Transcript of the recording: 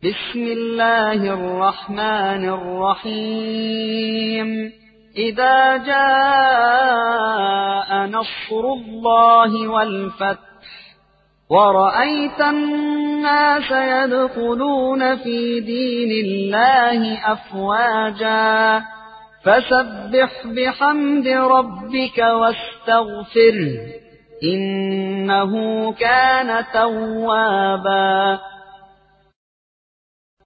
بسم الله الرحمن الرحيم إذا جاء نصر الله والفتح ورأيت الناس يدخلون في دين الله أفواجا فسبح بحمد ربك واستغفره إنه كان توابا